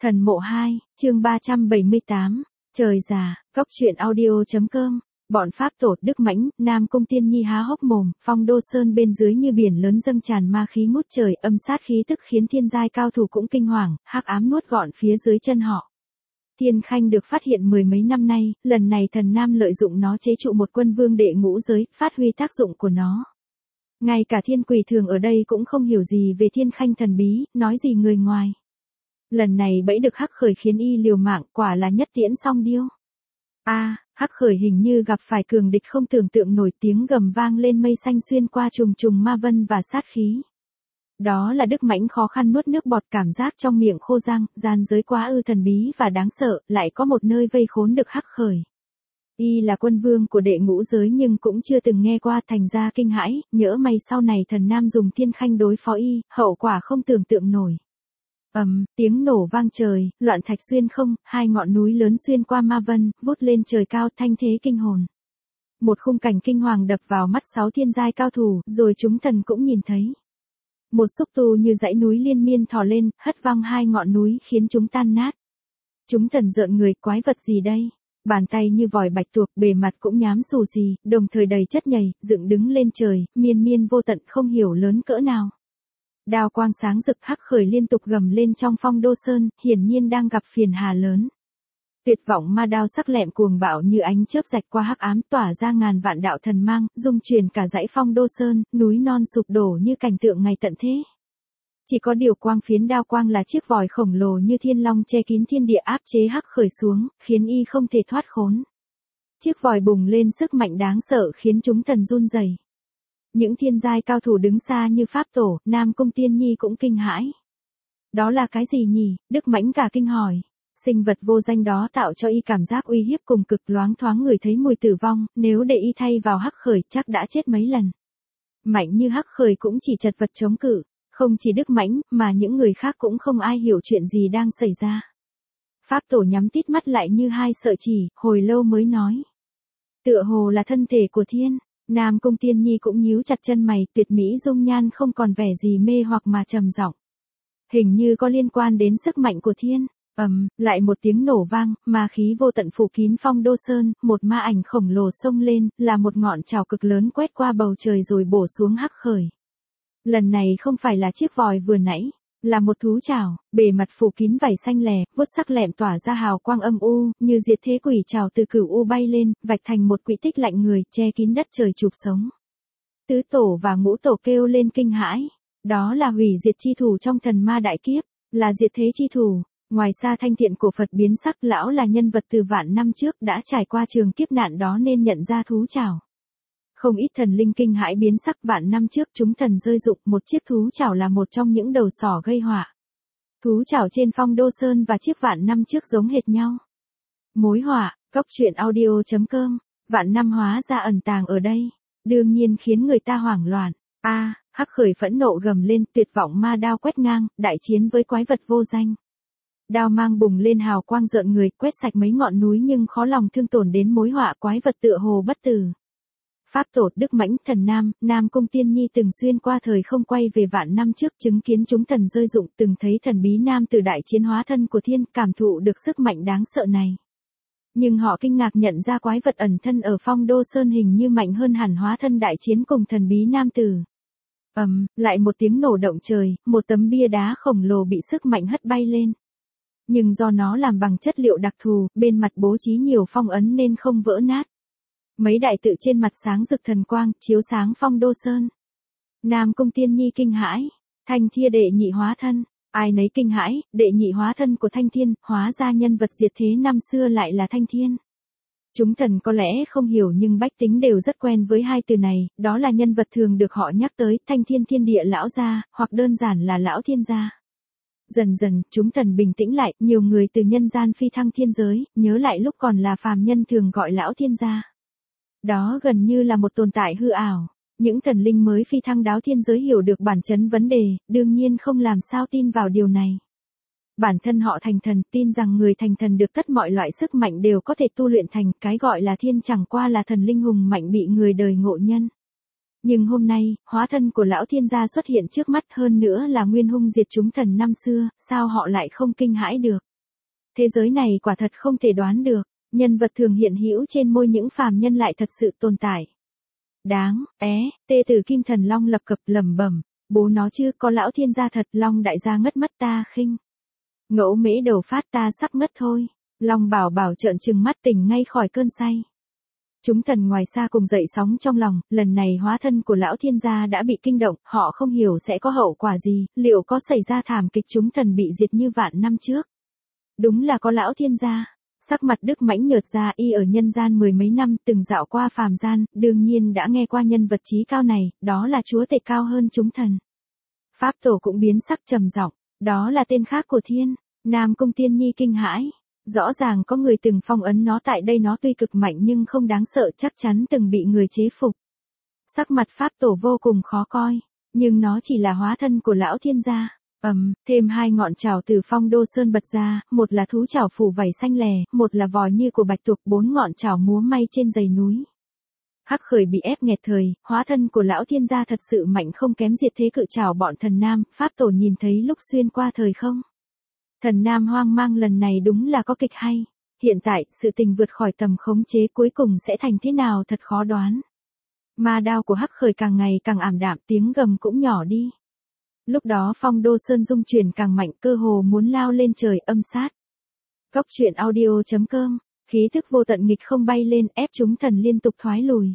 Thần mộ 2, chương 378, trời già, góc truyện audio.com, bọn Pháp tổ Đức Mãnh, Nam Cung Tiên Nhi há hốc mồm, Phong Đô Sơn bên dưới như biển lớn dâng tràn ma khí ngút trời, âm sát khí tức khiến thiên giai cao thủ cũng kinh hoàng, hắc ám nuốt gọn phía dưới chân họ. Thiên Khanh được phát hiện mười mấy năm nay, lần này thần Nam lợi dụng nó chế trụ một quân vương đệ ngũ giới, phát huy tác dụng của nó. Ngay cả thiên quỷ thường ở đây cũng không hiểu gì về Thiên Khanh thần bí, nói gì người ngoài. Lần này bẫy được Hắc Khởi khiến y liều mạng, quả là nhất tiễn song điêu. Hắc Khởi hình như gặp phải cường địch không tưởng tượng nổi, tiếng gầm vang lên mây xanh xuyên qua trùng trùng ma vân và sát khí. Đó là Đức Mãnh khó khăn nuốt nước bọt, cảm giác trong miệng khô răng, gian giới quá ư thần bí và đáng sợ, lại có một nơi vây khốn được Hắc Khởi. Y là quân vương của đệ ngũ giới nhưng cũng chưa từng nghe qua, thành ra kinh hãi, nhỡ may sau này thần Nam dùng Thiên Khanh đối phó y, hậu quả không tưởng tượng nổi. Tiếng nổ vang trời, loạn thạch xuyên không, hai ngọn núi lớn xuyên qua ma vân, vút lên trời cao, thanh thế kinh hồn. Một khung cảnh kinh hoàng đập vào mắt sáu thiên giai cao thủ, rồi chúng thần cũng nhìn thấy. Một xúc tu như dãy núi liên miên thò lên, hất văng hai ngọn núi khiến chúng tan nát. Chúng thần rợn người, quái vật gì đây? Bàn tay như vòi bạch tuộc, bề mặt cũng nhám xù xì, đồng thời đầy chất nhầy, dựng đứng lên trời, miên miên vô tận không hiểu lớn cỡ nào. Đao quang sáng rực, Hắc Khởi liên tục gầm lên trong Phong Đô Sơn, hiển nhiên đang gặp phiền hà lớn. Tuyệt vọng ma đao sắc lẹm cuồng bạo như ánh chớp rạch qua hắc ám, tỏa ra ngàn vạn đạo thần mang, dung truyền cả dãy Phong Đô Sơn, núi non sụp đổ như cảnh tượng ngày tận thế. Chỉ có điều quang phiến đao quang là chiếc vòi khổng lồ như thiên long che kín thiên địa, áp chế Hắc Khởi xuống, khiến y không thể thoát khốn. Chiếc vòi bùng lên sức mạnh đáng sợ khiến chúng thần run rẩy. Những thiên giai cao thủ đứng xa như Pháp tổ, Nam Cung Tiên Nhi cũng kinh hãi. Đó là cái gì nhỉ? Đức Mãnh cả kinh hỏi. Sinh vật vô danh đó tạo cho y cảm giác uy hiếp cùng cực, loáng thoáng ngửi thấy mùi tử vong, nếu để y thay vào Hắc Khởi chắc đã chết mấy lần. Mạnh như Hắc Khởi cũng chỉ chật vật chống cự, không chỉ Đức Mãnh mà những người khác cũng không ai hiểu chuyện gì đang xảy ra. Pháp tổ nhắm tít mắt lại như hai sợi chỉ, hồi lâu mới nói. Tựa hồ là thân thể của thiên. Nam Cung Tiên Nhi cũng nhíu chặt chân mày, tuyệt mỹ dung nhan không còn vẻ gì mê hoặc mà trầm giọng. Hình như có liên quan đến sức mạnh của thiên. Lại một tiếng nổ vang, ma khí vô tận phủ kín Phong Đô Sơn, một ma ảnh khổng lồ xông lên, là một ngọn trảo cực lớn quét qua bầu trời rồi bổ xuống Hắc Khởi. Lần này không phải là chiếc vòi vừa nãy, là một thú trảo, bề mặt phủ kín vảy xanh lè, vuốt sắc lẹm tỏa ra hào quang âm u, như diệt thế quỷ trảo từ cửu u bay lên, vạch thành một quỹ tích lạnh người, che kín đất trời chụp sống. Tứ tổ và ngũ tổ kêu lên kinh hãi. Đó là hủy diệt chi thủ trong thần ma đại kiếp, là diệt thế chi thủ. Ngoài xa Thanh Thiện cổ Phật biến sắc, lão là nhân vật từ vạn năm trước đã trải qua trường kiếp nạn đó nên nhận ra thú trảo. Không ít thần linh kinh hãi biến sắc, vạn năm trước chúng thần rơi dụng, một chiếc thú trảo là một trong những đầu sỏ gây họa. Thú trảo trên Phong Đô Sơn và chiếc vạn năm trước giống hệt nhau. Mối họa, góc truyện audio.com, vạn năm hóa ra ẩn tàng ở đây, đương nhiên khiến người ta hoảng loạn. Hắc Khởi phẫn nộ gầm lên, tuyệt vọng ma đao quét ngang, đại chiến với quái vật vô danh. Đao mang bùng lên hào quang rợn người, quét sạch mấy ngọn núi nhưng khó lòng thương tổn đến mối họa, quái vật tựa hồ bất tử. Pháp tổ Đức Mãnh, thần Nam, Nam Cung Tiên Nhi từng xuyên qua thời không quay về vạn năm trước, chứng kiến chúng thần rơi dụng, từng thấy thần bí nam từ đại chiến hóa thân của thiên, cảm thụ được sức mạnh đáng sợ này. Nhưng họ kinh ngạc nhận ra quái vật ẩn thân ở Phong Đô Sơn hình như mạnh hơn hẳn hóa thân đại chiến cùng thần bí nam tử. Lại một tiếng nổ động trời, một tấm bia đá khổng lồ bị sức mạnh hất bay lên. Nhưng do nó làm bằng chất liệu đặc thù, bên mặt bố trí nhiều phong ấn nên không vỡ nát. Mấy đại tự trên mặt sáng rực thần quang, chiếu sáng Phong Đô Sơn. Nam Cung Tiên Nhi kinh hãi. Thanh Thiên đệ nhị hóa thân. Ai nấy kinh hãi, đệ nhị hóa thân của Thanh Thiên, hóa ra nhân vật diệt thế năm xưa lại là Thanh Thiên. Chúng thần có lẽ không hiểu nhưng bách tính đều rất quen với hai từ này, đó là nhân vật thường được họ nhắc tới, Thanh Thiên thiên địa lão gia, hoặc đơn giản là lão thiên gia. Dần dần, chúng thần bình tĩnh lại, nhiều người từ nhân gian phi thăng thiên giới, nhớ lại lúc còn là phàm nhân thường gọi lão thiên gia. Đó gần như là một tồn tại hư ảo. Những thần linh mới phi thăng đáo thiên giới hiểu được bản chất vấn đề, đương nhiên không làm sao tin vào điều này. Bản thân họ thành thần, tin rằng người thành thần được tất mọi loại sức mạnh đều có thể tu luyện thành, cái gọi là thiên chẳng qua là thần linh hùng mạnh bị người đời ngộ nhân. Nhưng hôm nay, hóa thân của lão thiên gia xuất hiện trước mắt, hơn nữa là nguyên hung diệt chúng thần năm xưa, sao họ lại không kinh hãi được? Thế giới này quả thật không thể đoán được, nhân vật thường hiện hữu trên môi những phàm nhân lại thật sự tồn tại. Đáng, tê tử Kim Thần Long lập cập lẩm bẩm, bố nó chứ, có lão thiên gia thật, Long đại gia ngất mất ta khinh. Ngẫu mễ đầu phát ta sắp ngất thôi. Long bảo bảo trợn trừng mắt tỉnh ngay khỏi cơn say. Chúng thần ngoài xa cùng dậy sóng trong lòng, lần này hóa thân của lão thiên gia đã bị kinh động, họ không hiểu sẽ có hậu quả gì, liệu có xảy ra thảm kịch chúng thần bị diệt như vạn năm trước. Đúng là có lão thiên gia. Sắc mặt Đức Mãnh nhợt ra, y ở nhân gian mười mấy năm, từng dạo qua phàm gian, đương nhiên đã nghe qua nhân vật trí cao này, đó là chúa tể cao hơn chúng thần. Pháp tổ cũng biến sắc trầm giọng, đó là tên khác của thiên. Nam Cung Tiên Nhi kinh hãi. Rõ ràng có người từng phong ấn nó tại đây, nó tuy cực mạnh nhưng không đáng sợ, chắc chắn từng bị người chế phục. Sắc mặt Pháp tổ vô cùng khó coi, nhưng nó chỉ là hóa thân của lão thiên gia. Thêm hai ngọn trảo từ Phong Đô Sơn bật ra, một là thú trảo phủ vảy xanh lè, một là vòi như của bạch tuộc, bốn ngọn trảo múa may trên dãy núi. Hắc Khởi bị ép nghẹt thời, hóa thân của lão thiên gia thật sự mạnh không kém diệt thế cự trảo bọn thần nam, Pháp tổ nhìn thấy lúc xuyên qua thời không. Thần nam hoang mang, lần này đúng là có kịch hay. Hiện tại, sự tình vượt khỏi tầm khống chế, cuối cùng sẽ thành thế nào thật khó đoán. Ma đao của Hắc Khởi càng ngày càng ảm đạm, tiếng gầm cũng nhỏ đi. Lúc đó Phong Đô Sơn rung chuyển càng mạnh, cơ hồ muốn lao lên trời, âm sát. Góc truyện audio.com, khí thức vô tận nghịch không bay lên, ép chúng thần liên tục thoái lùi.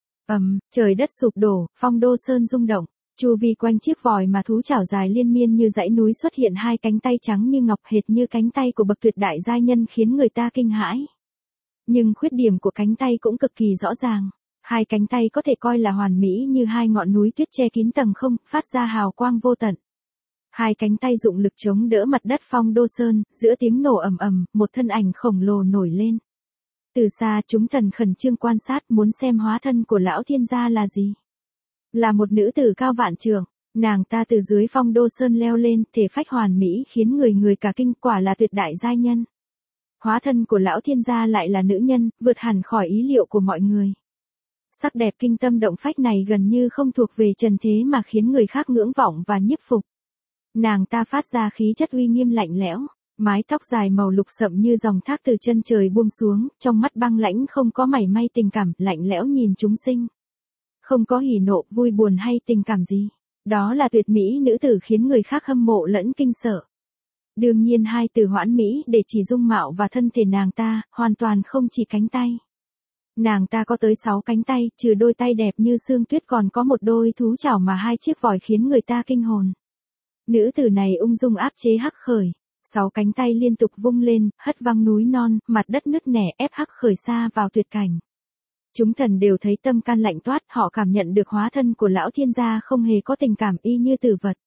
Trời đất sụp đổ, Phong Đô Sơn rung động. Chu vi quanh chiếc vòi mà thú chảo dài liên miên như dãy núi xuất hiện hai cánh tay trắng như ngọc, hệt như cánh tay của bậc tuyệt đại giai nhân, khiến người ta kinh hãi. Nhưng khuyết điểm của cánh tay cũng cực kỳ rõ ràng. Hai cánh tay có thể coi là hoàn mỹ như hai ngọn núi tuyết che kín tầng không, phát ra hào quang vô tận. Hai cánh tay dụng lực chống đỡ mặt đất Phong Đô Sơn, giữa tiếng nổ ầm ầm, một thân ảnh khổng lồ nổi lên. Từ xa chúng thần khẩn trương quan sát, muốn xem hóa thân của lão thiên gia là gì. Là một nữ tử cao vạn trượng, nàng ta từ dưới Phong Đô Sơn leo lên, thể phách hoàn mỹ khiến người cả kinh, quả là tuyệt đại giai nhân. Hóa thân của lão thiên gia lại là nữ nhân, vượt hẳn khỏi ý liệu của mọi người. Sắc đẹp kinh tâm động phách này gần như không thuộc về trần thế mà khiến người khác ngưỡng vọng và nhiếp phục. Nàng ta phát ra khí chất uy nghiêm lạnh lẽo, mái tóc dài màu lục sậm như dòng thác từ chân trời buông xuống, trong mắt băng lãnh không có mảy may tình cảm, lạnh lẽo nhìn chúng sinh. Không có hỉ nộ, vui buồn hay tình cảm gì. Đó là tuyệt mỹ nữ tử khiến người khác hâm mộ lẫn kinh sợ. Đương nhiên hai từ hoãn mỹ để chỉ dung mạo và thân thể nàng ta, hoàn toàn không chỉ cánh tay. Nàng ta có tới 6 cánh tay, trừ đôi tay đẹp như sương tuyết còn có một đôi thú chảo mà hai chiếc vòi khiến người ta kinh hồn. Nữ tử này ung dung áp chế Hắc Khởi, 6 cánh tay liên tục vung lên, hất văng núi non, mặt đất nứt nẻ, ép Hắc Khởi xa vào tuyệt cảnh. Chúng thần đều thấy tâm can lạnh toát, họ cảm nhận được hóa thân của lão thiên gia không hề có tình cảm, y như tử vật.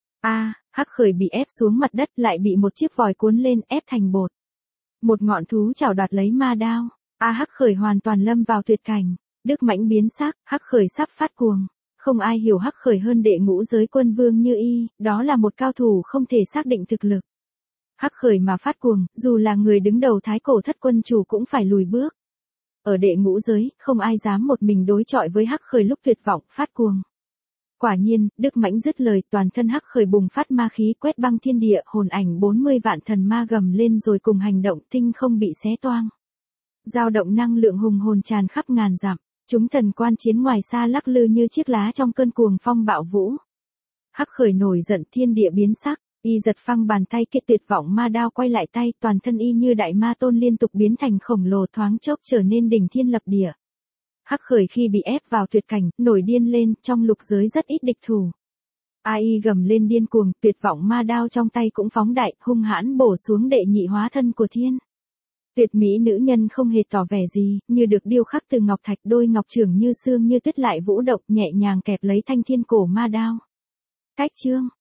Hắc Khởi bị ép xuống mặt đất, lại bị một chiếc vòi cuốn lên, ép thành bột. Một ngọn thú chảo đoạt lấy ma đao. Hắc Khởi hoàn toàn lâm vào tuyệt cảnh. Đức Mãnh biến sắc, Hắc Khởi sắp phát cuồng. Không ai hiểu Hắc Khởi hơn đệ ngũ giới quân vương như y, đó là một cao thủ không thể xác định thực lực. Hắc Khởi mà phát cuồng, dù là người đứng đầu Thái Cổ Thất Quân chủ cũng phải lùi bước. Ở đệ ngũ giới, không ai dám một mình đối chọi với Hắc Khởi lúc tuyệt vọng, phát cuồng. Quả nhiên, Đức Mãnh dứt lời, toàn thân Hắc Khởi bùng phát ma khí quét băng thiên địa, hồn ảnh 40 vạn thần ma gầm lên rồi cùng hành động, tinh không bị xé toang. Dao động năng lượng hùng hồn tràn khắp ngàn dặm, chúng thần quan chiến ngoài xa lắc lư như chiếc lá trong cơn cuồng phong bạo vũ. Hắc Khởi nổi giận, thiên địa biến sắc, y giật phăng bàn tay kia, tuyệt vọng ma đao quay lại tay, toàn thân y như đại ma tôn liên tục biến thành khổng lồ, thoáng chốc trở nên đỉnh thiên lập địa. Hắc Khởi khi bị ép vào tuyệt cảnh, nổi điên lên, trong lục giới rất ít địch thủ. Ai gầm lên điên cuồng, tuyệt vọng ma đao trong tay cũng phóng đại, hung hãn bổ xuống đệ nhị hóa thân của thiên. Tuyệt mỹ nữ nhân không hề tỏ vẻ gì, như được điêu khắc từ ngọc thạch, đôi ngọc trưởng như xương như tuyết lại vũ động, nhẹ nhàng kẹp lấy thanh thiên cổ ma đao. Cách chương